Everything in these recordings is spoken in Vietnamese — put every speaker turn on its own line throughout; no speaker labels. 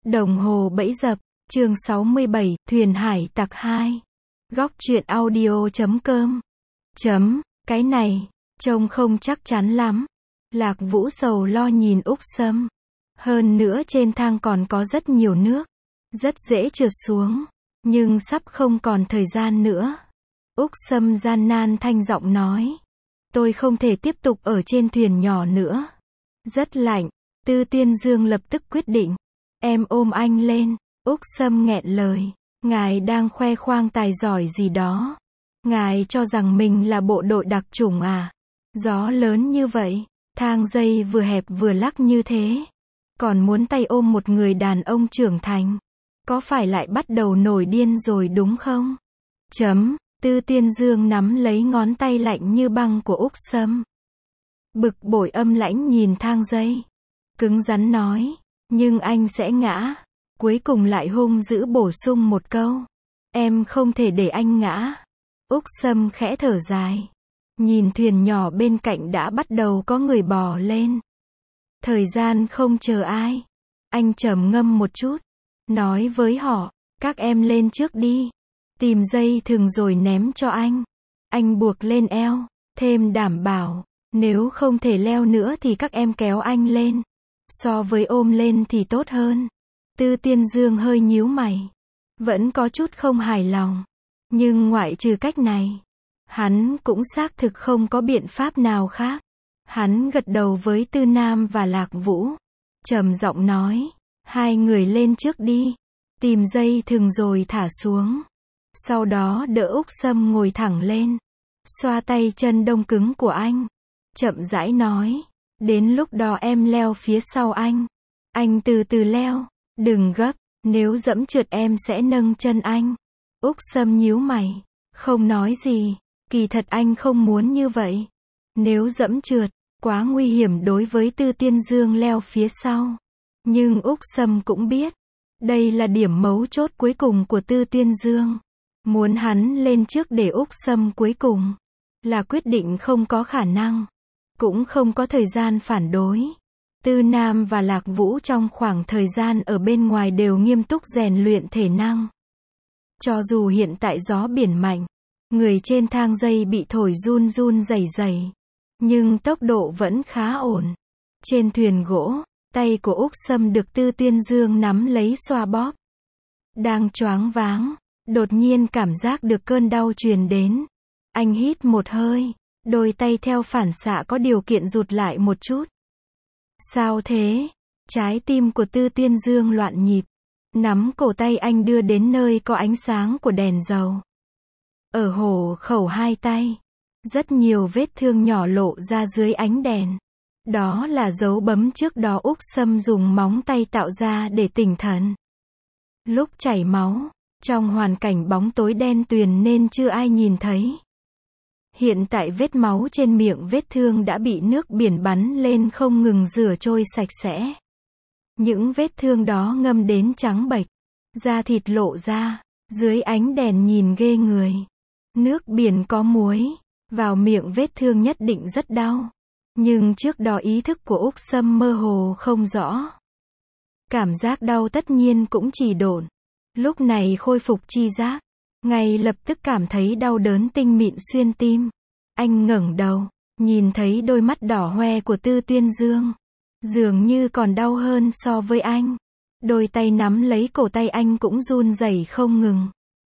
Đồng hồ bẫy dập, chương 67, Thuyền hải tặc 2. Góc truyện audio.com. Cái này, trông không chắc chắn lắm. Lạc Vũ sầu lo nhìn Úc Sâm. Hơn nữa trên thang còn có rất nhiều nước. Rất dễ trượt xuống. Nhưng sắp không còn thời gian nữa. Úc Sâm gian nan thanh giọng nói. Tôi không thể tiếp tục ở trên thuyền nhỏ nữa. Rất lạnh. Tư Tiên Dương lập tức quyết định. Em ôm anh lên. Úc Sâm nghẹn lời. Ngài đang khoe khoang tài giỏi gì đó. Ngài cho rằng mình là bộ đội đặc chủng à? Gió lớn như vậy, thang dây vừa hẹp vừa lắc như thế. Còn muốn tay ôm một người đàn ông trưởng thành. Có phải lại bắt đầu nổi điên rồi đúng không? Tư Tiên Dương nắm lấy ngón tay lạnh như băng của Úc Sâm. Bực bội âm lãnh nhìn thang dây. Cứng rắn nói. Nhưng anh sẽ ngã. Cuối cùng lại hung dữ bổ sung một câu. Em không thể để anh ngã. Úc Sâm khẽ thở dài. Nhìn thuyền nhỏ bên cạnh đã bắt đầu có người bò lên. Thời gian không chờ ai. Anh trầm ngâm một chút. Nói với họ. Các em lên trước đi. Tìm dây thừng rồi ném cho anh. Anh buộc lên eo. Thêm đảm bảo. Nếu không thể leo nữa thì các em kéo anh lên. So với ôm lên thì tốt hơn. Tư Tiên Dương hơi nhíu mày. Vẫn có chút không hài lòng. Nhưng ngoại trừ cách này, hắn cũng xác thực không có biện pháp nào khác. Hắn gật đầu với Tư Nam và Lạc Vũ. Trầm giọng nói. Hai người lên trước đi. Tìm dây thừng rồi thả xuống. Sau đó đỡ Úc Sâm ngồi thẳng lên. Xoa tay chân đông cứng của anh. Chậm rãi nói. Đến lúc đó em leo phía sau anh. Anh từ từ leo. Đừng gấp. Nếu dẫm trượt em sẽ nâng chân anh. Úc Sâm nhíu mày. Không nói gì. Kỳ thật anh không muốn như vậy. Nếu dẫm trượt, quá nguy hiểm đối với Tư Tiên Dương leo phía sau. Nhưng Úc Sâm cũng biết. Đây là điểm mấu chốt cuối cùng của Tư Tiên Dương. Muốn hắn lên trước để Úc Sâm cuối cùng. Là quyết định không có khả năng. Cũng không có thời gian phản đối. Tư Nam và Lạc Vũ trong khoảng thời gian ở bên ngoài đều nghiêm túc rèn luyện thể năng. Cho dù hiện tại gió biển mạnh, người trên thang dây bị thổi run run rẩy rẩy, nhưng tốc độ vẫn khá ổn. Trên thuyền gỗ, tay của Úc Sâm được Tư Tiên Dương nắm lấy xoa bóp. Đang choáng váng, đột nhiên cảm giác được cơn đau truyền đến. Anh hít một hơi, đôi tay theo phản xạ có điều kiện rụt lại một chút. Sao thế? Trái tim của Tư Tiên Dương loạn nhịp. Nắm cổ tay anh đưa đến nơi có ánh sáng của đèn dầu. Ở hổ khẩu hai tay. Rất nhiều vết thương nhỏ lộ ra dưới ánh đèn. Đó là dấu bấm trước đó Úc Sâm dùng móng tay tạo ra để tỉnh thần. Lúc chảy máu, trong hoàn cảnh bóng tối đen tuyền nên chưa ai nhìn thấy. Hiện tại vết máu trên miệng vết thương đã bị nước biển bắn lên không ngừng rửa trôi sạch sẽ. Những vết thương đó ngâm đến trắng bệch, da thịt lộ ra, dưới ánh đèn nhìn ghê người. Nước biển có muối, vào miệng vết thương nhất định rất đau. Nhưng trước đó ý thức của Úc Sâm mơ hồ không rõ. Cảm giác đau tất nhiên cũng chỉ độn. Lúc này khôi phục chi giác. Ngay lập tức cảm thấy đau đớn tinh mịn xuyên tim. Anh ngẩng đầu, nhìn thấy đôi mắt đỏ hoe của Tư Tiên Dương. Dường như còn đau hơn so với anh. Đôi tay nắm lấy cổ tay anh cũng run rẩy không ngừng.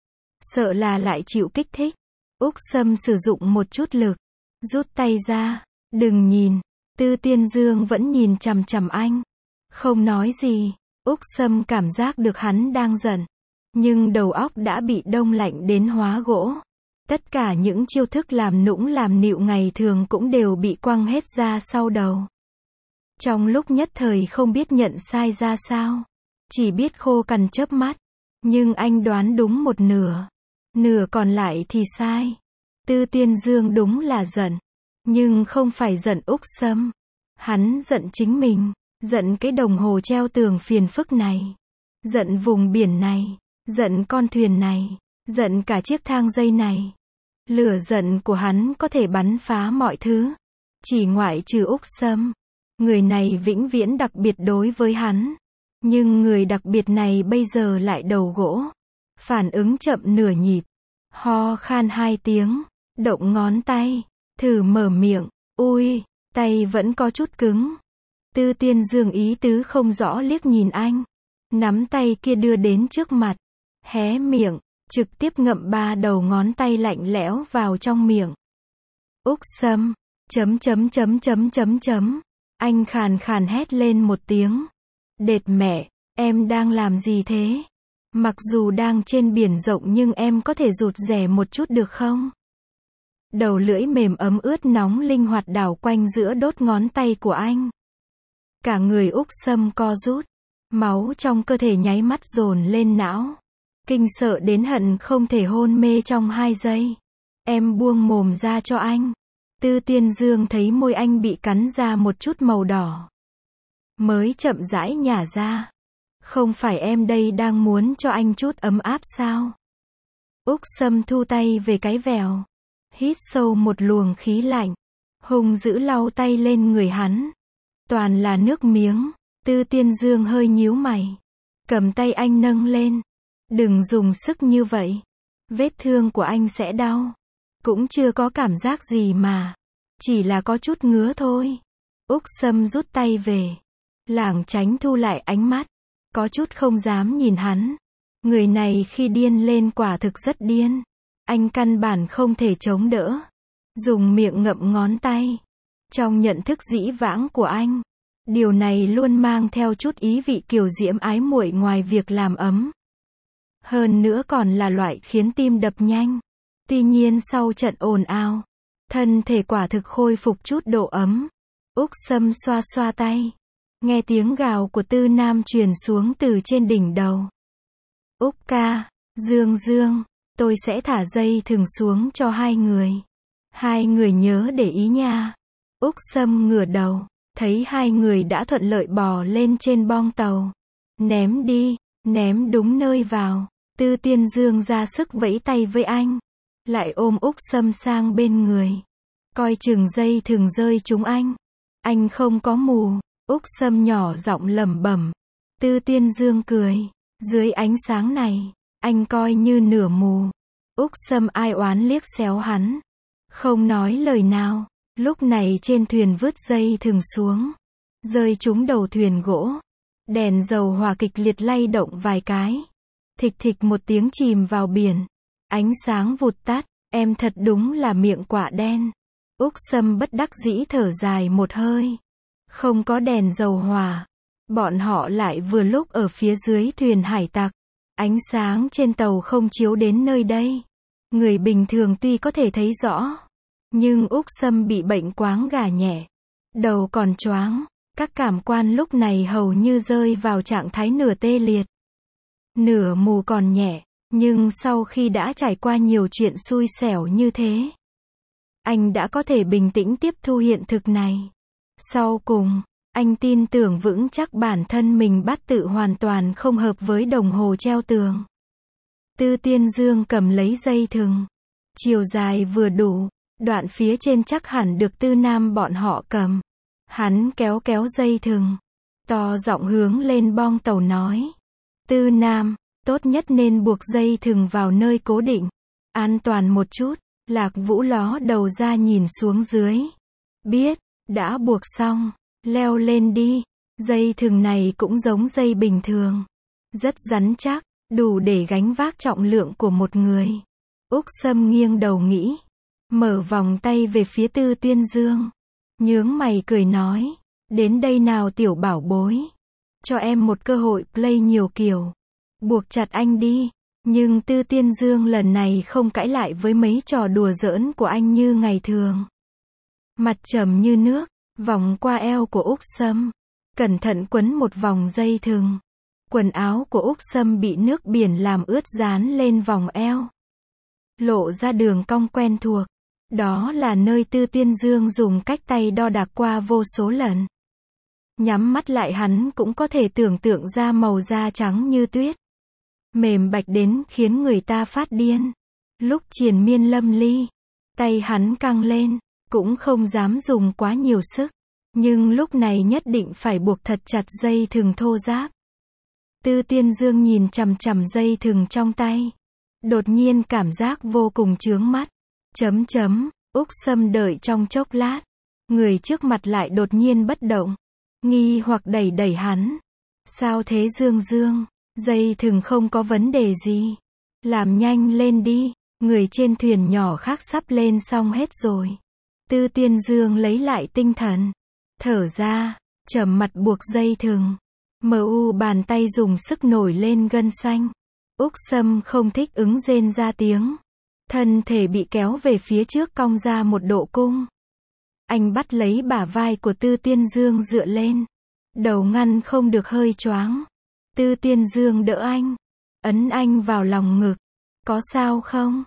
Sợ là lại chịu kích thích. Úc Sâm sử dụng một chút lực. Rút tay ra. Đừng nhìn. Tư Tiên Dương vẫn nhìn chằm chằm anh. Không nói gì. Úc Sâm cảm giác được hắn đang giận. Nhưng đầu óc đã bị đông lạnh đến hóa gỗ. Tất cả những chiêu thức làm nũng làm nịu ngày thường cũng đều bị quăng hết ra sau đầu. Trong lúc nhất thời không biết nhận sai ra sao. Chỉ biết khô cằn chớp mắt. Nhưng anh đoán đúng một nửa. Nửa còn lại thì sai. Tư Tiên Dương đúng là giận. Nhưng không phải giận Úc Sâm. Hắn giận chính mình. Giận cái đồng hồ treo tường phiền phức này. Giận vùng biển này. Giận con thuyền này. Giận cả chiếc thang dây này. Lửa giận của hắn có thể bắn phá mọi thứ. Chỉ ngoại trừ Úc Sâm. Người này vĩnh viễn đặc biệt đối với hắn. Nhưng người đặc biệt này bây giờ lại đầu gỗ. Phản ứng chậm nửa nhịp. Ho khan 2 tiếng. Động ngón tay. Thử mở miệng. Ui, tay vẫn có chút cứng. Tư Tiên Dương ý tứ không rõ liếc nhìn anh. Nắm tay kia đưa đến trước mặt. Hé miệng. Trực tiếp ngậm 3 đầu ngón tay lạnh lẽo vào trong miệng. Úc Sâm. Anh khàn khàn hét lên một tiếng. Đệt mẹ, em đang làm gì thế? Mặc dù đang trên biển rộng nhưng em có thể rụt rè một chút được không? Đầu lưỡi mềm ấm ướt nóng linh hoạt đảo quanh giữa đốt ngón tay của anh. Cả người Úc Sâm co rút. Máu trong cơ thể nháy mắt dồn lên não. Kinh sợ đến hận không thể hôn mê trong 2 giây. Em buông mồm ra cho anh. Tư Tiên Dương thấy môi anh bị cắn ra một chút màu đỏ. Mới chậm rãi nhả ra. Không phải em đây đang muốn cho anh chút ấm áp sao? Úc Sâm thu tay về cái vèo. Hít sâu một luồng khí lạnh. Hung dữ lau tay lên người hắn. Toàn là nước miếng. Tư Tiên Dương hơi nhíu mày. Cầm tay anh nâng lên. Đừng dùng sức như vậy. Vết thương của anh sẽ đau. Cũng chưa có cảm giác gì mà. Chỉ là có chút ngứa thôi. Úc Sâm rút tay về. Lảng tránh thu lại ánh mắt. Có chút không dám nhìn hắn. Người này khi điên lên quả thực rất điên. Anh căn bản không thể chống đỡ. Dùng miệng ngậm ngón tay. Trong nhận thức dĩ vãng của anh. Điều này luôn mang theo chút ý vị kiều diễm ái muội ngoài việc làm ấm. Hơn nữa còn là loại khiến tim đập nhanh. Tuy nhiên sau trận ồn ào, thân thể quả thực khôi phục chút độ ấm. Úc Sâm xoa xoa tay. Nghe tiếng gào của Tư Nam truyền xuống từ trên đỉnh đầu. Úc ca, Dương, tôi sẽ thả dây thừng xuống cho 2 người. 2 người nhớ để ý nha. Úc Sâm ngửa đầu, thấy 2 người đã thuận lợi bò lên trên bong tàu. Ném đi, ném đúng nơi vào. Tư Tiên Dương ra sức vẫy tay với anh. Lại ôm Úc Sâm sang bên người. Coi chừng dây thừng rơi trúng anh. Anh không có mù. Úc Sâm nhỏ giọng lẩm bẩm. Tư Tiên Dương cười. Dưới ánh sáng này, anh coi như nửa mù. Úc Sâm ai oán liếc xéo hắn. Không nói lời nào. Lúc này trên thuyền vứt dây thừng xuống. Rơi trúng đầu thuyền gỗ. Đèn dầu hỏa kịch liệt lay động vài cái. Thịch thịch một tiếng chìm vào biển. Ánh sáng vụt tắt. Em thật đúng là miệng quả đen. Úc Sâm bất đắc dĩ thở dài một hơi. Không có đèn dầu hỏa. Bọn họ lại vừa lúc ở phía dưới thuyền hải tặc. Ánh sáng trên tàu không chiếu đến nơi đây. Người bình thường tuy có thể thấy rõ. Nhưng Úc Sâm bị bệnh quáng gà nhẹ. Đầu còn choáng. Các cảm quan lúc này hầu như rơi vào trạng thái nửa tê liệt. Nửa mù còn nhẹ. Nhưng sau khi đã trải qua nhiều chuyện xui xẻo như thế, anh đã có thể bình tĩnh tiếp thu hiện thực này. Sau cùng, anh tin tưởng vững chắc bản thân mình bát tự hoàn toàn không hợp với đồng hồ treo tường. Tư Tiên Dương cầm lấy dây thừng. Chiều dài vừa đủ, đoạn phía trên chắc hẳn được Tư Nam bọn họ cầm. Hắn kéo dây thừng. To giọng hướng lên bong tàu nói. Tư Nam, tốt nhất nên buộc dây thừng vào nơi cố định. An toàn một chút. Lạc Vũ ló đầu ra nhìn xuống dưới. Biết, đã buộc xong. Leo lên đi. Dây thừng này cũng giống dây bình thường. Rất rắn chắc, đủ để gánh vác trọng lượng của một người. Úc Sâm nghiêng đầu nghĩ. Mở vòng tay về phía Tư Tiên Dương. Nhướng mày cười nói. Đến đây nào tiểu bảo bối. Cho em một cơ hội play nhiều kiểu. Buộc chặt anh đi. Nhưng Tư Tiên Dương lần này không cãi lại với mấy trò đùa giỡn của anh như ngày thường. Mặt trầm như nước, vòng qua eo của Úc Sâm. Cẩn thận quấn một vòng dây thừng. Quần áo của Úc Sâm bị nước biển làm ướt dán lên vòng eo. Lộ ra đường cong quen thuộc. Đó là nơi Tư Tiên Dương dùng cách tay đo đạc qua vô số lần. Nhắm mắt lại hắn cũng có thể tưởng tượng ra màu da trắng như tuyết. Mềm bạch đến khiến người ta phát điên. Lúc triền miên lâm ly, tay hắn căng lên, cũng không dám dùng quá nhiều sức. Nhưng lúc này nhất định phải buộc thật chặt dây thừng thô ráp. Tư Tiên Dương nhìn chằm chằm dây thừng trong tay. Đột nhiên cảm giác vô cùng chướng mắt. Úc Sâm đợi trong chốc lát. Người trước mặt lại đột nhiên bất động. Nghi hoặc đẩy đẩy hắn. Sao thế Dương Dương? Dây thừng không có vấn đề gì. Làm nhanh lên đi. Người trên thuyền nhỏ khác sắp lên xong hết rồi. Tư Tiên Dương lấy lại tinh thần. Thở ra. Chầm mặt buộc dây thừng. Bàn tay dùng sức nổi lên gân xanh. Úc Sâm không thích ứng rên ra tiếng. Thân thể bị kéo về phía trước cong ra một độ cung. Anh bắt lấy bả vai của Tư Tiên Dương dựa lên. Đầu ngăn không được hơi choáng. Tư Tiên Dương đỡ anh. Ấn anh vào lòng ngực. Có sao không?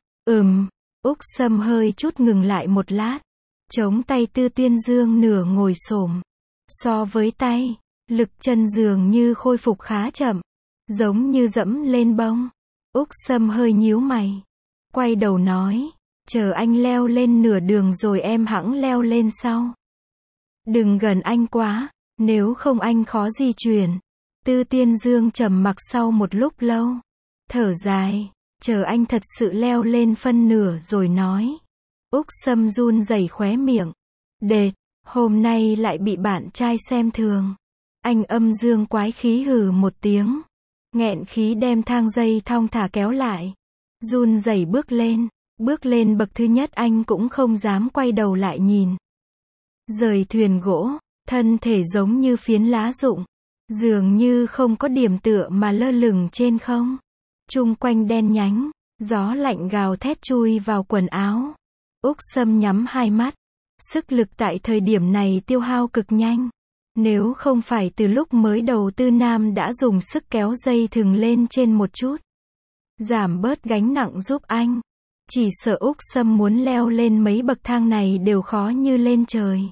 Úc Sâm hơi chút ngừng lại một lát. Chống tay Tư Tiên Dương nửa ngồi xổm. So với tay, lực chân dường như khôi phục khá chậm. Giống như dẫm lên bông. Úc Sâm hơi nhíu mày. Quay đầu nói. Chờ anh leo lên nửa đường rồi em hẵng leo lên sau. Đừng gần anh quá. Nếu không anh khó di chuyển. Tư Tiên Dương trầm mặc sau một lúc lâu. Thở dài. Chờ anh thật sự leo lên phân nửa rồi nói. Úc Sâm run rẩy khóe miệng. Đệt, hôm nay lại bị bạn trai xem thường. Anh âm dương quái khí hừ một tiếng. Nghẹn khí đem thang dây thong thả kéo lại. Run rẩy bước lên. Bước lên bậc thứ nhất anh cũng không dám quay đầu lại nhìn. Rời thuyền gỗ, thân thể giống như phiến lá rụng. Dường như không có điểm tựa mà lơ lửng trên không. Chung quanh đen nhánh, gió lạnh gào thét chui vào quần áo. Úc Sâm nhắm hai mắt. Sức lực tại thời điểm này tiêu hao cực nhanh. Nếu không phải từ lúc mới đầu Tư Nam đã dùng sức kéo dây thừng lên trên một chút. Giảm bớt gánh nặng giúp anh. Chỉ sợ Úc Sâm muốn leo lên mấy bậc thang này đều khó như lên trời.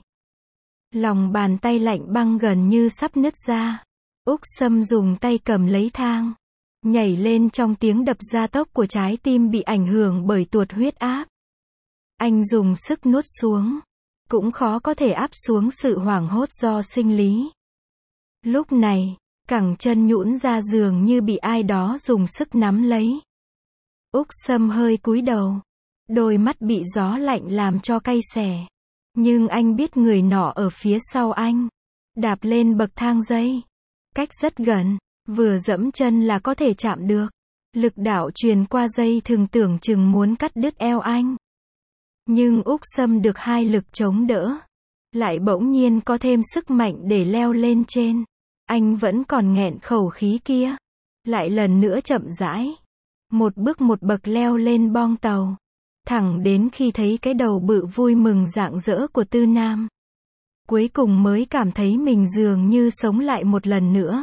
Lòng bàn tay lạnh băng gần như sắp nứt ra. Úc Sâm dùng tay cầm lấy thang. Nhảy lên trong tiếng đập gia tốc của trái tim bị ảnh hưởng bởi tuột huyết áp. Anh dùng sức nuốt xuống. Cũng khó có thể áp xuống sự hoảng hốt do sinh lý. Lúc này, cẳng chân nhũn ra dường như bị ai đó dùng sức nắm lấy. Úc Sâm hơi cúi đầu. Đôi mắt bị gió lạnh làm cho cay xè. Nhưng anh biết người nọ ở phía sau anh. Đạp lên bậc thang dây. Cách rất gần. Vừa dẫm chân là có thể chạm được. Lực đạo truyền qua dây thường tưởng chừng muốn cắt đứt eo anh. Nhưng Úc Sâm được hai lực chống đỡ. Lại bỗng nhiên có thêm sức mạnh để leo lên trên. Anh vẫn còn nghẹn khẩu khí kia. Lại lần nữa chậm rãi. Một bước một bậc leo lên bong tàu. Thẳng đến khi thấy cái đầu bự vui mừng rạng rỡ của Tư Nam. Cuối cùng mới cảm thấy mình dường như sống lại một lần nữa.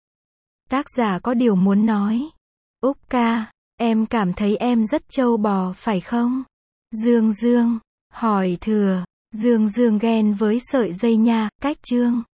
Tác giả có điều muốn nói. Úc ca, em cảm thấy em rất trâu bò phải không? Dương Dương, hỏi thừa. Dương Dương ghen với sợi dây nha, cách chương.